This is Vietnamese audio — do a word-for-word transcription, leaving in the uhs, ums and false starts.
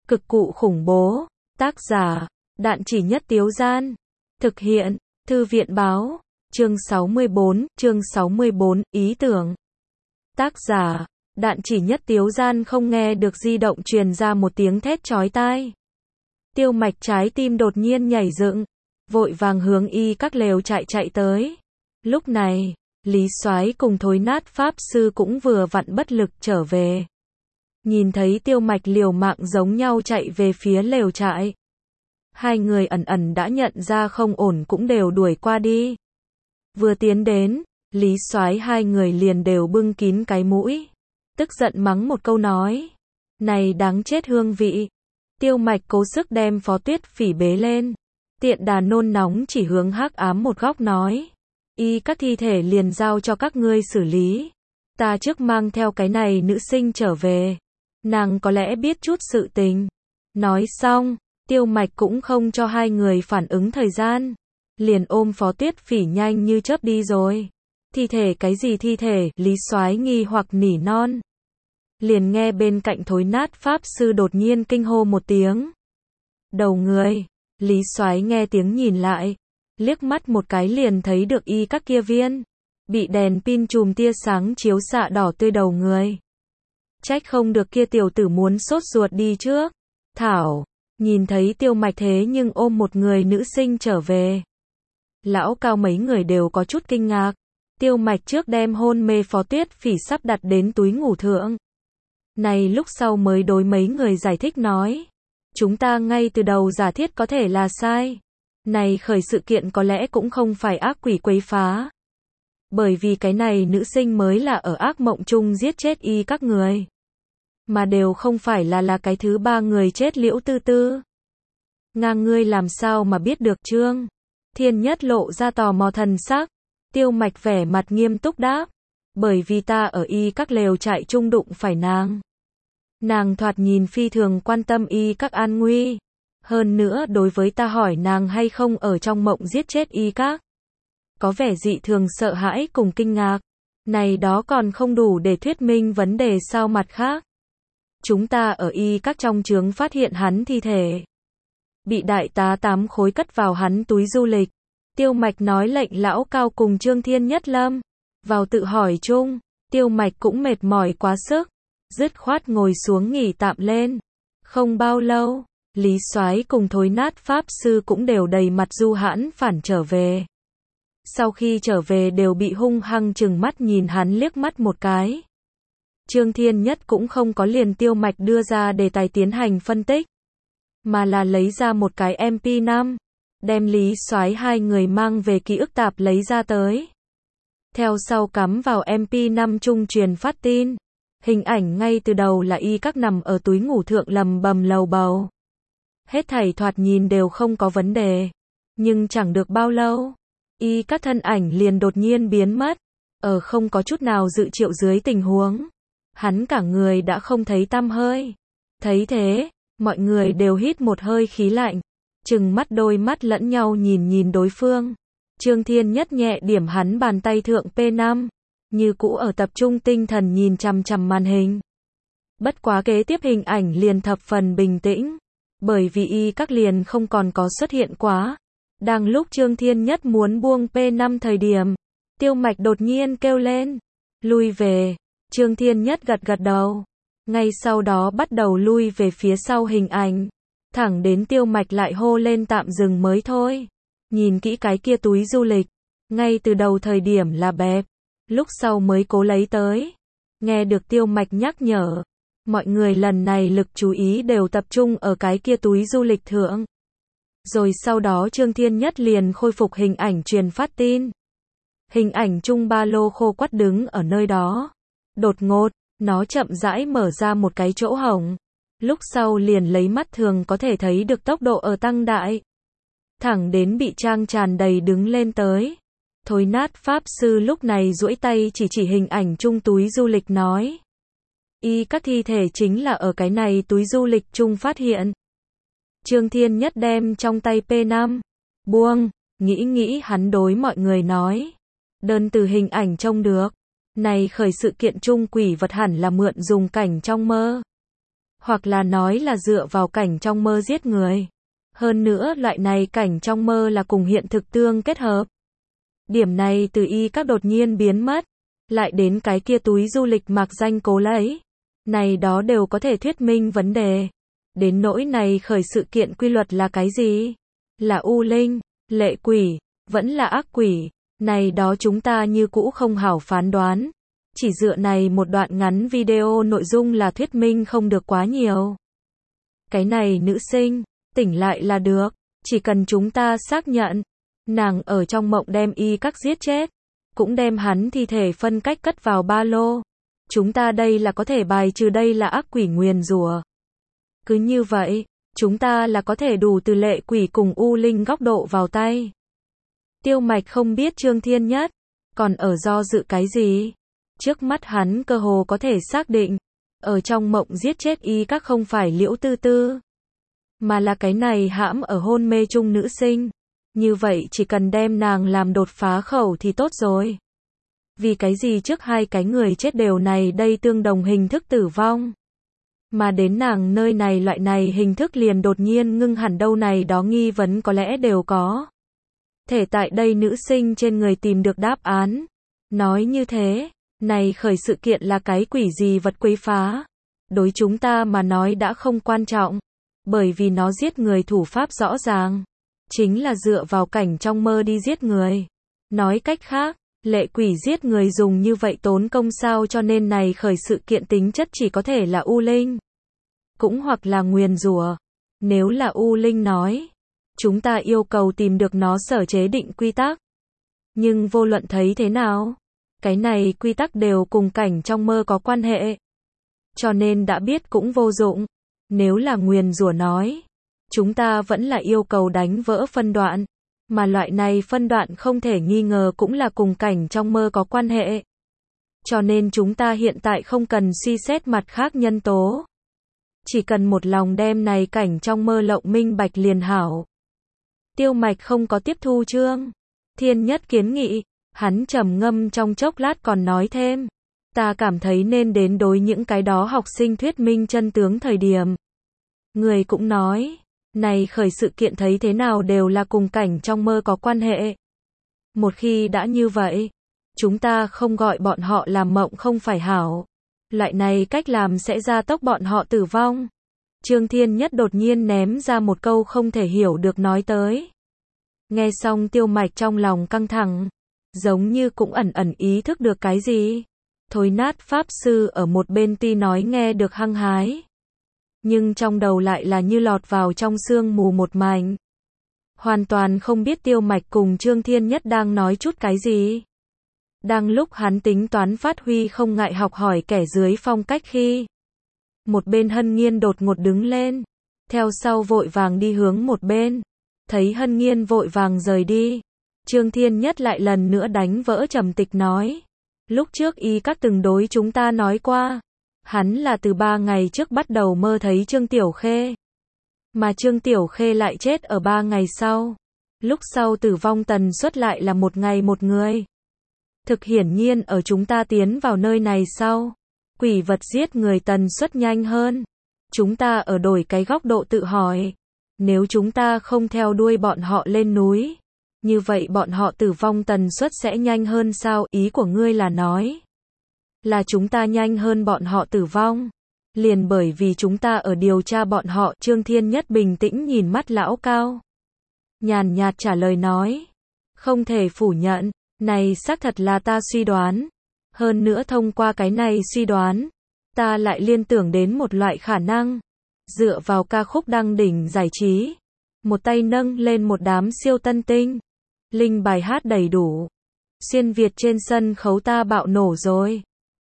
Cực cụ khủng bố. Tác giả, Đạn Chỉ Nhất Tiếu Gian. Thực hiện, Thư viện báo. Chương sáu mươi bốn, chương sáu mươi bốn, ý tưởng. Tác giả, Đạn Chỉ Nhất Tiếu Gian. Không nghe được di động truyền ra một tiếng thét chói tai. Tiêu Mạch trái tim đột nhiên nhảy dựng, vội vàng hướng y các lều chạy chạy tới. Lúc này, Lý Soái cùng Thối Nát Pháp Sư cũng vừa vặn bất lực trở về. Nhìn thấy Tiêu Mạch liều mạng giống nhau chạy về phía lều trại. Hai người ẩn ẩn đã nhận ra không ổn cũng đều đuổi qua đi. Vừa tiến đến, Lý Soái hai người liền đều bưng kín cái mũi. Tức giận mắng một câu nói. Này đáng chết hương vị. Tiêu Mạch cố sức đem Phó Tuyết Phỉ bế lên. Tiện đà nôn nóng chỉ hướng hắc ám một góc nói. Y các thi thể liền giao cho các ngươi xử lý. Ta trước mang theo cái này nữ sinh trở về. Nàng có lẽ biết chút sự tình. Nói xong, Tiêu Mạch cũng không cho hai người phản ứng thời gian. Liền ôm Phó Tuyết Phỉ nhanh như chớp đi rồi. Thi thể cái gì thi thể? Lý Soái nghi hoặc nỉ non. Liền nghe bên cạnh Thối Nát Pháp Sư đột nhiên kinh hô một tiếng. Đầu người. Lý Soái nghe tiếng nhìn lại. Liếc mắt một cái liền thấy được y các kia viên. Bị đèn pin chùm tia sáng chiếu xạ đỏ tươi đầu người. Trách không được kia tiểu tử muốn sốt ruột đi trước. Thảo, nhìn thấy Tiêu Mạch thế nhưng ôm một người nữ sinh trở về. Lão Cao mấy người đều có chút kinh ngạc. Tiêu Mạch trước đem hôn mê Phó Tuyết Phỉ sắp đặt đến túi ngủ thượng. Này lúc sau mới đối mấy người giải thích nói. Chúng ta ngay từ đầu giả thiết có thể là sai. Này khởi sự kiện có lẽ cũng không phải ác quỷ quấy phá. Bởi vì cái này nữ sinh mới là ở ác mộng chung giết chết y các người. Mà đều không phải là là cái thứ ba người chết Liễu Tư Tư. Ngang ngươi làm sao mà biết được Trương Thiên Nhất lộ ra tò mò thần sắc. Tiêu Mạch vẻ mặt nghiêm túc đáp. Bởi vì ta ở y các lều trại chung đụng phải nàng. Nàng thoạt nhìn phi thường quan tâm y các an nguy. Hơn nữa đối với ta hỏi nàng hay không ở trong mộng giết chết y các. Có vẻ dị thường sợ hãi cùng kinh ngạc. Này đó còn không đủ để thuyết minh vấn đề sao mặt khác. Chúng ta ở y các trong chướng phát hiện hắn thi thể. Bị đại tá tám khối cất vào hắn túi du lịch. Tiêu Mạch nói lệnh Lão Cao cùng Trương Thiên Nhất lâm vào tự hỏi chung. Tiêu Mạch cũng mệt mỏi quá sức. Dứt khoát ngồi xuống nghỉ tạm lên. Không bao lâu, Lý Soái cùng Thối Nát Pháp Sư cũng đều đầy mặt du hãn phản trở về. Sau khi trở về đều bị hung hăng chừng mắt nhìn hắn liếc mắt một cái. Trương Thiên Nhất cũng không có liền Tiêu Mạch đưa ra đề tài tiến hành phân tích. Mà là lấy ra một cái em pê năm. Đem Lý Soái hai người mang về ký ức tạp lấy ra tới. Theo sau cắm vào em pê năm chung truyền phát tin. Hình ảnh ngay từ đầu là y các nằm ở túi ngủ thượng lầm bầm lầu bầu. Hết thảy thoạt nhìn đều không có vấn đề. Nhưng chẳng được bao lâu, y các thân ảnh liền đột nhiên biến mất. Ở không có chút nào dự triệu dưới tình huống. Hắn cả người đã không thấy tăm hơi. Thấy thế, mọi người đều hít một hơi khí lạnh. Chừng mắt đôi mắt lẫn nhau nhìn nhìn đối phương. Trương Thiên Nhất nhẹ điểm hắn bàn tay thượng pê năm. Như cũ ở tập trung tinh thần nhìn chằm chằm màn hình. Bất quá kế tiếp hình ảnh liền thập phần bình tĩnh. Bởi vì y các liền không còn có xuất hiện quá. Đang lúc Trương Thiên Nhất muốn buông pê năm thời điểm. Tiêu Mạch đột nhiên kêu lên. Lui về. Trương Thiên Nhất gật gật đầu. Ngay sau đó bắt đầu lui về phía sau hình ảnh. Thẳng đến Tiêu Mạch lại hô lên tạm dừng mới thôi. Nhìn kỹ cái kia túi du lịch. Ngay từ đầu thời điểm là bẹp. Lúc sau mới cố lấy tới. Nghe được Tiêu Mạch nhắc nhở. Mọi người lần này lực chú ý đều tập trung ở cái kia túi du lịch thượng. Rồi sau đó Trương Thiên Nhất liền khôi phục hình ảnh truyền phát tin. Hình ảnh chung ba lô khô quắt đứng ở nơi đó. Đột ngột, nó chậm rãi mở ra một cái chỗ hổng. Lúc sau liền lấy mắt thường có thể thấy được tốc độ ở tăng đại. Thẳng đến bị trang tràn đầy đứng lên tới. Thối Nát Pháp Sư lúc này duỗi tay chỉ chỉ hình ảnh chung túi du lịch nói. Y các thi thể chính là ở cái này túi du lịch chung phát hiện. Trương Thiên Nhất đem trong tay pê năm. Buông, nghĩ nghĩ hắn đối mọi người nói. Đơn từ hình ảnh trông được. Này khởi sự kiện chung quỷ vật hẳn là mượn dùng cảnh trong mơ. Hoặc là nói là dựa vào cảnh trong mơ giết người. Hơn nữa loại này cảnh trong mơ là cùng hiện thực tương kết hợp. Điểm này từ y các đột nhiên biến mất, lại đến cái kia túi du lịch mạc danh cố lấy. Này đó đều có thể thuyết minh vấn đề. Đến nỗi này khởi sự kiện quy luật là cái gì? Là u linh, lệ quỷ, vẫn là ác quỷ. Này đó chúng ta như cũ không hảo phán đoán. Chỉ dựa này một đoạn ngắn video nội dung là thuyết minh không được quá nhiều. Cái này nữ sinh, tỉnh lại là được. Chỉ cần chúng ta xác nhận, nàng ở trong mộng đem y các giết chết, cũng đem hắn thi thể phân cách cất vào ba lô. Chúng ta đây là có thể bài trừ đây là ác quỷ nguyền rủa. Cứ như vậy, chúng ta là có thể đủ từ lệ quỷ cùng u linh góc độ vào tay. Tiêu Mạch không biết Trương Thiên Nhất còn ở do dự cái gì. Trước mắt hắn cơ hồ có thể xác định, ở trong mộng giết chết y các không phải Liễu Tư Tư, mà là cái này hãm ở hôn mê chung nữ sinh. Như vậy chỉ cần đem nàng làm đột phá khẩu thì tốt rồi. Vì cái gì trước hai cái người chết đều này đây tương đồng hình thức tử vong, mà đến nàng nơi này loại này hình thức liền đột nhiên ngưng hẳn đâu, này đó nghi vấn có lẽ đều có thể tại đây nữ sinh trên người tìm được đáp án. Nói như thế, này khởi sự kiện là cái quỷ gì vật quấy phá, đối chúng ta mà nói đã không quan trọng, bởi vì nó giết người thủ pháp rõ ràng, chính là dựa vào cảnh trong mơ đi giết người. Nói cách khác, lệ quỷ giết người dùng như vậy tốn công sao, cho nên này khởi sự kiện tính chất chỉ có thể là u linh, cũng hoặc là nguyền rủa. Nếu là u linh nói, chúng ta yêu cầu tìm được nó sở chế định quy tắc. Nhưng vô luận thấy thế nào, cái này quy tắc đều cùng cảnh trong mơ có quan hệ, cho nên đã biết cũng vô dụng. Nếu là nguyền rủa nói, chúng ta vẫn là yêu cầu đánh vỡ phân đoạn, mà loại này phân đoạn không thể nghi ngờ cũng là cùng cảnh trong mơ có quan hệ. Cho nên chúng ta hiện tại không cần suy xét mặt khác nhân tố, chỉ cần một lòng đem này cảnh trong mơ lộng minh bạch liền hảo. Tiêu Mạch không có tiếp thu Trương Thiên Nhất kiến nghị, hắn trầm ngâm trong chốc lát còn nói thêm, ta cảm thấy nên đến đối những cái đó học sinh thuyết minh chân tướng thời điểm. Người cũng nói, này khởi sự kiện thấy thế nào đều là cùng cảnh trong mơ có quan hệ. Một khi đã như vậy, chúng ta không gọi bọn họ làm mộng không phải hảo. Loại này cách làm sẽ gia tốc bọn họ tử vong. Trương Thiên Nhất đột nhiên ném ra một câu không thể hiểu được nói tới. Nghe xong Tiêu Mạch trong lòng căng thẳng, giống như cũng ẩn ẩn ý thức được cái gì. Thối nát pháp sư ở một bên tuy nói nghe được hăng hái, nhưng trong đầu lại là như lọt vào trong sương mù một mảnh. Hoàn toàn không biết Tiêu Mạch cùng Trương Thiên Nhất đang nói chút cái gì. Đang lúc hắn tính toán phát huy không ngại học hỏi kẻ dưới phong cách khi, một bên Hân Nghiên đột ngột đứng lên, theo sau vội vàng đi hướng một bên. Thấy Hân Nghiên vội vàng rời đi, Trương Thiên Nhất lại lần nữa đánh vỡ trầm tịch nói, lúc trước y các từng đối chúng ta nói qua, hắn là từ ba ngày trước bắt đầu mơ thấy Trương Tiểu Khê, mà Trương Tiểu Khê lại chết ở ba ngày sau. Lúc sau tử vong tần suất lại là một ngày một người. Thực hiển nhiên ở chúng ta tiến vào nơi này sau, quỷ vật giết người tần suất nhanh hơn. Chúng ta ở đổi cái góc độ tự hỏi, nếu chúng ta không theo đuôi bọn họ lên núi, như vậy bọn họ tử vong tần suất sẽ nhanh hơn sao? Ý của ngươi là nói, là chúng ta nhanh hơn bọn họ tử vong. Liền bởi vì chúng ta ở điều tra bọn họ. Trương Thiên Nhất bình tĩnh nhìn mắt lão cao, nhàn nhạt trả lời nói, không thể phủ nhận, này xác thật là ta suy đoán. Hơn nữa thông qua cái này suy đoán, ta lại liên tưởng đến một loại khả năng. Dựa vào ca khúc đăng đỉnh giải trí, một tay nâng lên một đám siêu tân tinh, linh bài hát đầy đủ, xuyên Việt trên sân khấu ta bạo nổ rồi.